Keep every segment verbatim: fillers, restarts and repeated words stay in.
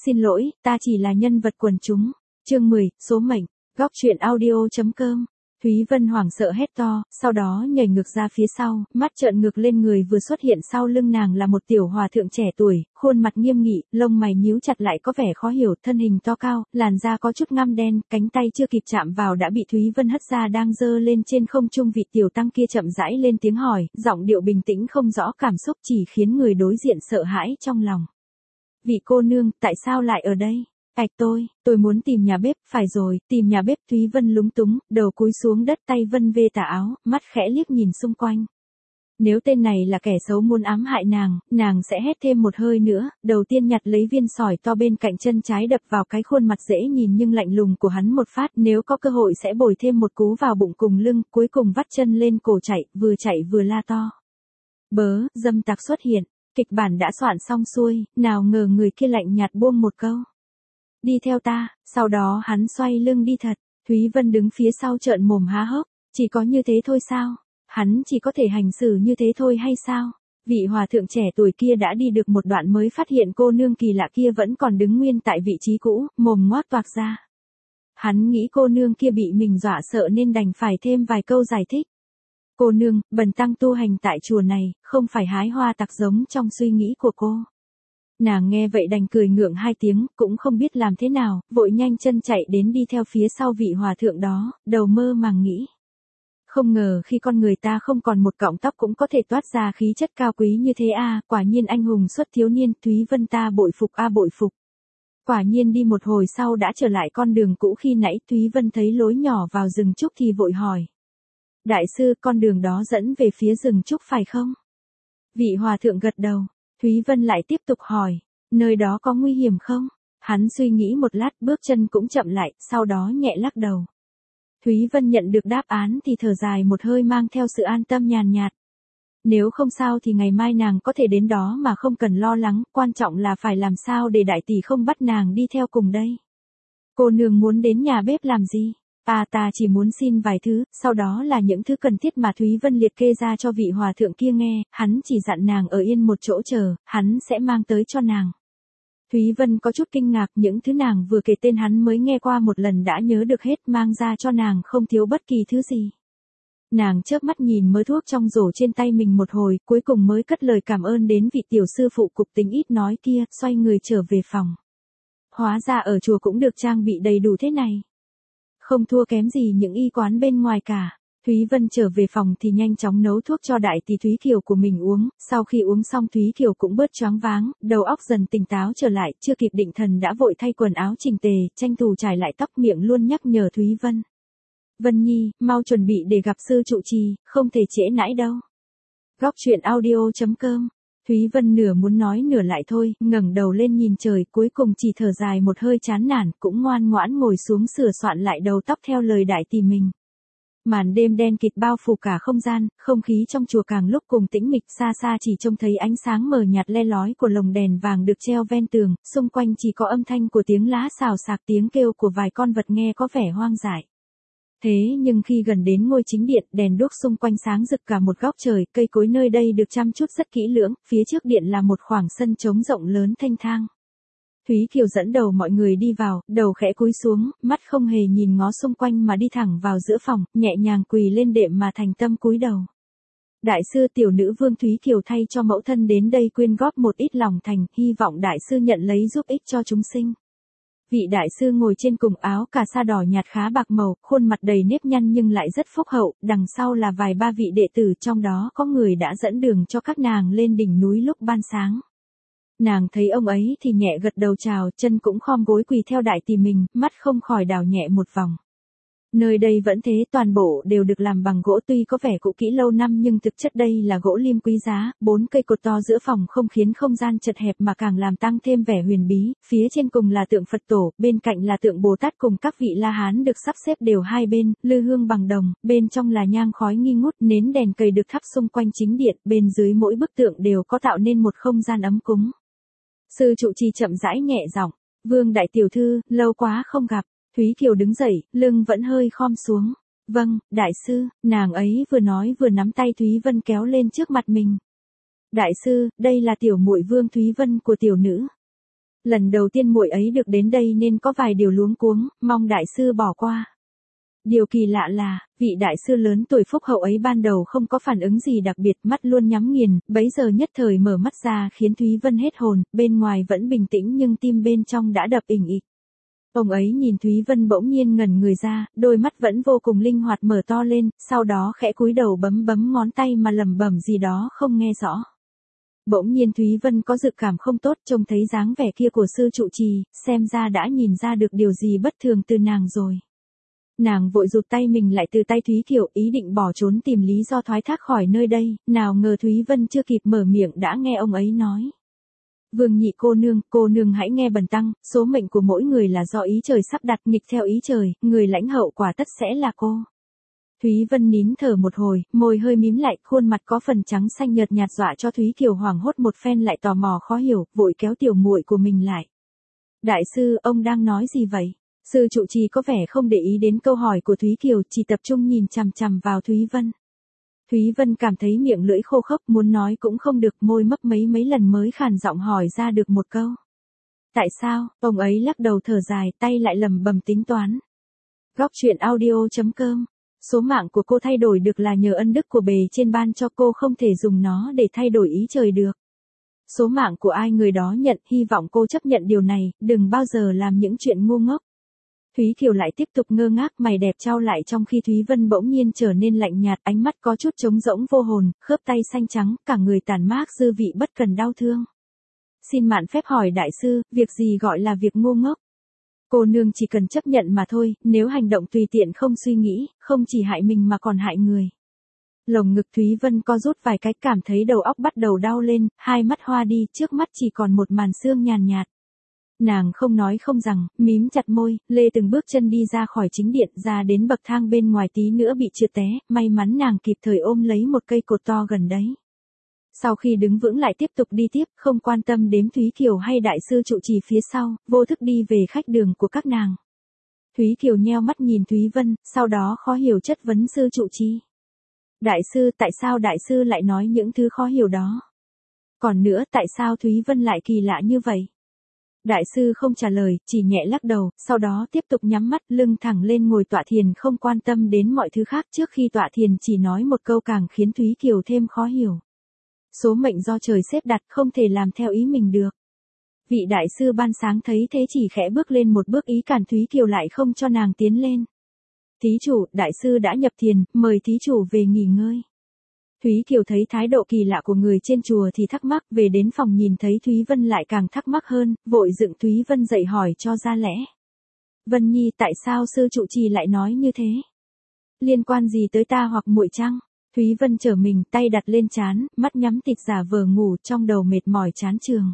Xin lỗi, ta chỉ là nhân vật quần chúng. Chương mười, số mệnh, góc truyện audio.com. Thúy Vân hoảng sợ hét to, sau đó nhảy ngược ra phía sau, mắt trợn ngược lên người vừa xuất hiện sau lưng nàng là một tiểu hòa thượng trẻ tuổi, khuôn mặt nghiêm nghị, lông mày nhíu chặt lại có vẻ khó hiểu, thân hình to cao, làn da có chút ngăm đen, cánh tay chưa kịp chạm vào đã bị Thúy Vân hất ra đang giơ lên trên không trung. Vị tiểu tăng kia chậm rãi lên tiếng hỏi, giọng điệu bình tĩnh không rõ cảm xúc chỉ khiến người đối diện sợ hãi trong lòng. Vị cô nương, tại sao lại ở đây? Ạch tôi, tôi muốn tìm nhà bếp, phải rồi, tìm nhà bếp. Thúy Vân lúng túng, đầu cúi xuống đất, tay vân vê tà áo, mắt khẽ liếc nhìn xung quanh. Nếu tên này là kẻ xấu muốn ám hại nàng, nàng sẽ hét thêm một hơi nữa, đầu tiên nhặt lấy viên sỏi to bên cạnh chân trái đập vào cái khuôn mặt dễ nhìn nhưng lạnh lùng của hắn một phát, nếu có cơ hội sẽ bồi thêm một cú vào bụng cùng lưng, cuối cùng vắt chân lên cổ chạy, vừa chạy vừa la to. Bớ, dâm tặc xuất hiện, kịch bản đã soạn xong xuôi, nào ngờ người kia lạnh nhạt buông một câu. Đi theo ta, sau đó hắn xoay lưng đi thật. Thúy Vân đứng phía sau trợn mồm há hốc, chỉ có như thế thôi sao? Hắn chỉ có thể hành xử như thế thôi hay sao? Vị hòa thượng trẻ tuổi kia đã đi được một đoạn mới phát hiện cô nương kỳ lạ kia vẫn còn đứng nguyên tại vị trí cũ, mồm ngoác toạc ra. Hắn nghĩ cô nương kia bị mình dọa sợ nên đành phải thêm vài câu giải thích. Cô nương, bần tăng tu hành tại chùa này, không phải hái hoa tặc giống trong suy nghĩ của cô. Nàng nghe vậy đành cười ngượng hai tiếng, cũng không biết làm thế nào, vội nhanh chân chạy đến đi theo phía sau vị hòa thượng đó, đầu mơ màng nghĩ. Không ngờ khi con người ta không còn một cọng tóc cũng có thể toát ra khí chất cao quý như thế à, quả nhiên anh hùng xuất thiếu niên. Thúy Vân ta bội phục a bội phục. Quả nhiên đi một hồi sau đã trở lại con đường cũ khi nãy. Thúy Vân thấy lối nhỏ vào rừng trúc thì vội hỏi. Đại sư, con đường đó dẫn về phía rừng trúc phải không? Vị hòa thượng gật đầu. Thúy Vân lại tiếp tục hỏi, nơi đó có nguy hiểm không? Hắn suy nghĩ một lát, bước chân cũng chậm lại, sau đó nhẹ lắc đầu. Thúy Vân nhận được đáp án thì thở dài một hơi mang theo sự an tâm nhàn nhạt. Nếu không sao thì ngày mai nàng có thể đến đó mà không cần lo lắng, quan trọng là phải làm sao để đại tỷ không bắt nàng đi theo cùng đây. Cô nương muốn đến nhà bếp làm gì? À ta chỉ muốn xin vài thứ, sau đó là những thứ cần thiết mà Thúy Vân liệt kê ra cho vị hòa thượng kia nghe, hắn chỉ dặn nàng ở yên một chỗ chờ, hắn sẽ mang tới cho nàng. Thúy Vân có chút kinh ngạc, những thứ nàng vừa kể tên hắn mới nghe qua một lần đã nhớ được hết, mang ra cho nàng không thiếu bất kỳ thứ gì. Nàng chớp mắt nhìn mớ thuốc trong rổ trên tay mình một hồi, cuối cùng mới cất lời cảm ơn đến vị tiểu sư phụ cục tính ít nói kia, xoay người trở về phòng. Hóa ra ở chùa cũng được trang bị đầy đủ thế này. Không thua kém gì những y quán bên ngoài cả. Thúy Vân trở về phòng thì nhanh chóng nấu thuốc cho đại tỷ Thúy Kiều của mình uống, sau khi uống xong Thúy Kiều cũng bớt choáng váng, đầu óc dần tỉnh táo trở lại, chưa kịp định thần đã vội thay quần áo chỉnh tề, tranh thủ trải lại tóc, miệng luôn nhắc nhở Thúy Vân. Vân Nhi, mau chuẩn bị để gặp sư trụ trì, không thể trễ nãi đâu. Góc truyện audio.com. Thúy Vân nửa muốn nói nửa lại thôi, ngẩng đầu lên nhìn trời, cuối cùng chỉ thở dài một hơi chán nản, cũng ngoan ngoãn ngồi xuống sửa soạn lại đầu tóc theo lời đại tỷ mình. Màn đêm đen kịt bao phủ cả không gian, không khí trong chùa càng lúc cùng tĩnh mịch, xa xa chỉ trông thấy ánh sáng mờ nhạt le lói của lồng đèn vàng được treo ven tường, xung quanh chỉ có âm thanh của tiếng lá xào xạc, tiếng kêu của vài con vật nghe có vẻ hoang dại. Thế nhưng khi gần đến ngôi chính điện, đèn đuốc xung quanh sáng rực cả một góc trời, cây cối nơi đây được chăm chút rất kỹ lưỡng, phía trước điện là một khoảng sân trống rộng lớn thênh thang. Thúy Kiều dẫn đầu mọi người đi vào, đầu khẽ cúi xuống, mắt không hề nhìn ngó xung quanh mà đi thẳng vào giữa phòng, nhẹ nhàng quỳ lên đệm mà thành tâm cúi đầu. Đại sư tiểu nữ Vương Thúy Kiều thay cho mẫu thân đến đây quyên góp một ít lòng thành, hy vọng đại sư nhận lấy giúp ích cho chúng sinh. Vị đại sư ngồi trên cùng, áo cà sa đỏ nhạt khá bạc màu, khuôn mặt đầy nếp nhăn nhưng lại rất phúc hậu, đằng sau là vài ba vị đệ tử, trong đó có người đã dẫn đường cho các nàng lên đỉnh núi lúc ban sáng. Nàng thấy ông ấy thì nhẹ gật đầu chào, chân cũng khom gối quỳ theo đại tỷ mình, mắt không khỏi đảo nhẹ một vòng. Nơi đây vẫn thế, toàn bộ đều được làm bằng gỗ, tuy có vẻ cũ kỹ lâu năm nhưng thực chất đây là gỗ lim quý giá, bốn cây cột to giữa phòng không khiến không gian chật hẹp mà càng làm tăng thêm vẻ huyền bí, phía trên cùng là tượng Phật tổ, bên cạnh là tượng Bồ Tát cùng các vị La Hán được sắp xếp đều hai bên, lư hương bằng đồng, bên trong là nhang khói nghi ngút, nến đèn cầy được thắp xung quanh chính điện, bên dưới mỗi bức tượng đều có tạo nên một không gian ấm cúng. Sư trụ trì chậm rãi nhẹ giọng, Vương đại tiểu thư, lâu quá không gặp. Thúy Kiều đứng dậy, lưng vẫn hơi khom xuống. Vâng, đại sư, nàng ấy vừa nói vừa nắm tay Thúy Vân kéo lên trước mặt mình. Đại sư, đây là tiểu muội Vương Thúy Vân của tiểu nữ. Lần đầu tiên muội ấy được đến đây nên có vài điều luống cuống, mong đại sư bỏ qua. Điều kỳ lạ là, vị đại sư lớn tuổi phúc hậu ấy ban đầu không có phản ứng gì đặc biệt, mắt luôn nhắm nghiền, bấy giờ nhất thời mở mắt ra khiến Thúy Vân hết hồn, bên ngoài vẫn bình tĩnh nhưng tim bên trong đã đập ình ịch. Ông ấy nhìn Thúy Vân bỗng nhiên ngẩn người ra, đôi mắt vẫn vô cùng linh hoạt mở to lên, sau đó khẽ cúi đầu bấm bấm ngón tay mà lẩm bẩm gì đó không nghe rõ. Bỗng nhiên Thúy Vân có dự cảm không tốt, trông thấy dáng vẻ kia của sư trụ trì, xem ra đã nhìn ra được điều gì bất thường từ nàng rồi. Nàng vội rụt tay mình lại từ tay Thúy Kiều, ý định bỏ trốn tìm lý do thoái thác khỏi nơi đây, nào ngờ Thúy Vân chưa kịp mở miệng đã nghe ông ấy nói. Vương nhị cô nương, cô nương hãy nghe bần tăng, số mệnh của mỗi người là do ý trời sắp đặt, nghịch theo ý trời, người lãnh hậu quả tất sẽ là cô. Thúy Vân nín thở một hồi, môi hơi mím lại, khuôn mặt có phần trắng xanh nhợt nhạt dọa cho Thúy Kiều hoảng hốt một phen lại tò mò khó hiểu, vội kéo tiểu muội của mình lại. Đại sư, ông đang nói gì vậy? Sư trụ trì có vẻ không để ý đến câu hỏi của Thúy Kiều, chỉ tập trung nhìn chằm chằm vào Thúy Vân. Thúy Vân cảm thấy miệng lưỡi khô khốc, muốn nói cũng không được, môi mấp mấy mấy lần mới khàn giọng hỏi ra được một câu. Tại sao? Ông ấy lắc đầu thở dài, tay lại lẩm bẩm tính toán. Góc truyện audio chấm com. Số mạng của cô thay đổi được là nhờ ân đức của bề trên ban cho cô, không thể dùng nó để thay đổi ý trời được. Số mạng của ai người đó nhận, hy vọng cô chấp nhận điều này, đừng bao giờ làm những chuyện ngu ngốc. Thúy Kiều lại tiếp tục ngơ ngác, mày đẹp trao lại trong khi Thúy Vân bỗng nhiên trở nên lạnh nhạt, ánh mắt có chút trống rỗng vô hồn, khớp tay xanh trắng, cả người tàn mát dư vị bất cần đau thương. Xin mạn phép hỏi đại sư, việc gì gọi là việc ngu ngốc? Cô nương chỉ cần chấp nhận mà thôi, nếu hành động tùy tiện không suy nghĩ, không chỉ hại mình mà còn hại người. Lồng ngực Thúy Vân co rút vài cái, cảm thấy đầu óc bắt đầu đau lên, hai mắt hoa đi, trước mắt chỉ còn một màn sương nhàn nhạt. Nàng không nói không rằng, mím chặt môi, lê từng bước chân đi ra khỏi chính điện, ra đến bậc thang bên ngoài tí nữa bị trượt té, may mắn nàng kịp thời ôm lấy một cây cột to gần đấy. Sau khi đứng vững lại tiếp tục đi tiếp, không quan tâm đến Thúy Kiều hay đại sư trụ trì phía sau, vô thức đi về khách đường của các nàng. Thúy Kiều nheo mắt nhìn Thúy Vân, sau đó khó hiểu chất vấn sư trụ trì. Đại sư, tại sao đại sư lại nói những thứ khó hiểu đó? Còn nữa, tại sao Thúy Vân lại kỳ lạ như vậy? Đại sư không trả lời, chỉ nhẹ lắc đầu, sau đó tiếp tục nhắm mắt, lưng thẳng lên ngồi tọa thiền, không quan tâm đến mọi thứ khác. Trước khi tọa thiền chỉ nói một câu càng khiến Thúy Kiều thêm khó hiểu. Số mệnh do trời xếp đặt, không thể làm theo ý mình được. Vị đại sư ban sáng thấy thế chỉ khẽ bước lên một bước, ý cản Thúy Kiều lại không cho nàng tiến lên. Thí chủ, đại sư đã nhập thiền, mời thí chủ về nghỉ ngơi. Thúy Kiều thấy thái độ kỳ lạ của người trên chùa thì thắc mắc, về đến phòng nhìn thấy Thúy Vân lại càng thắc mắc hơn, vội dựng Thúy Vân dậy hỏi cho ra lẽ. Vân Nhi, tại sao sư trụ trì lại nói như thế? Liên quan gì tới ta hoặc muội chăng? Thúy Vân trở mình, tay đặt lên trán, mắt nhắm tịt giả vờ ngủ, trong đầu mệt mỏi chán chường.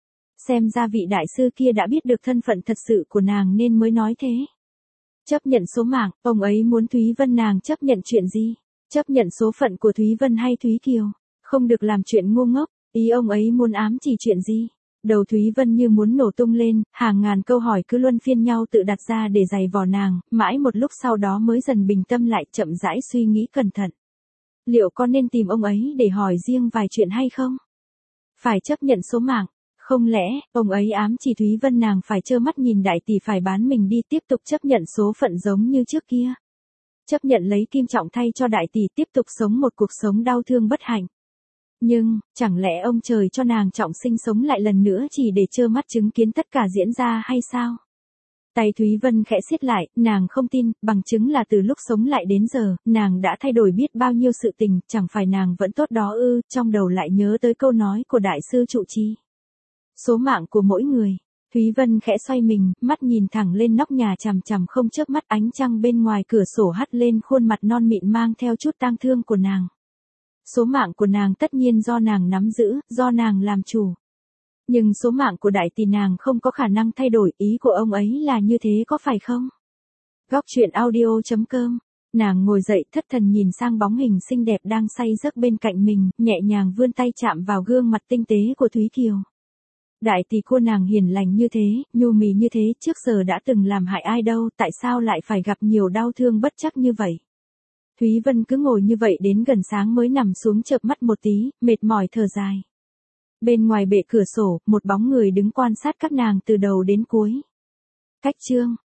Xem ra vị đại sư kia đã biết được thân phận thật sự của nàng nên mới nói thế. Chấp nhận số mạng, ông ấy muốn Thúy Vân nàng chấp nhận chuyện gì? Chấp nhận số phận của Thúy Vân hay Thúy Kiều? Không được làm chuyện ngu ngốc, ý ông ấy muốn ám chỉ chuyện gì? Đầu Thúy Vân như muốn nổ tung lên, hàng ngàn câu hỏi cứ luân phiên nhau tự đặt ra để giày vò nàng, mãi một lúc sau đó mới dần bình tâm lại, chậm rãi suy nghĩ cẩn thận. Liệu con nên tìm ông ấy để hỏi riêng vài chuyện hay không? Phải chấp nhận số mạng. Không lẽ, ông ấy ám chỉ Thúy Vân nàng phải trơ mắt nhìn đại tỷ phải bán mình đi, tiếp tục chấp nhận số phận giống như trước kia? Chấp nhận lấy kim trọng thay cho đại tỷ, tiếp tục sống một cuộc sống đau thương bất hạnh. Nhưng, chẳng lẽ ông trời cho nàng trọng sinh sống lại lần nữa chỉ để trơ mắt chứng kiến tất cả diễn ra hay sao? Tay Thúy Vân khẽ siết lại, nàng không tin, bằng chứng là từ lúc sống lại đến giờ, nàng đã thay đổi biết bao nhiêu sự tình, chẳng phải nàng vẫn tốt đó ư? Trong đầu lại nhớ tới câu nói của đại sư trụ trì. Số mạng của mỗi người. Thúy Vân khẽ xoay mình, mắt nhìn thẳng lên nóc nhà chằm chằm không chớp mắt, ánh trăng bên ngoài cửa sổ hắt lên khuôn mặt non mịn mang theo chút tang thương của nàng. Số mạng của nàng tất nhiên do nàng nắm giữ, do nàng làm chủ. Nhưng số mạng của đại tỷ nàng không có khả năng thay đổi, ý của ông ấy là như thế có phải không? Góc truyện audio chấm com. Nàng ngồi dậy thất thần nhìn sang bóng hình xinh đẹp đang say giấc bên cạnh mình, nhẹ nhàng vươn tay chạm vào gương mặt tinh tế của Thúy Kiều. Đại tỷ cô nàng hiền lành như thế, nhu mì như thế, trước giờ đã từng làm hại ai đâu, tại sao lại phải gặp nhiều đau thương bất trắc như vậy? Thúy Vân cứ ngồi như vậy đến gần sáng mới nằm xuống chợp mắt một tí, mệt mỏi thở dài. Bên ngoài bệ cửa sổ, một bóng người đứng quan sát các nàng từ đầu đến cuối. Cách chương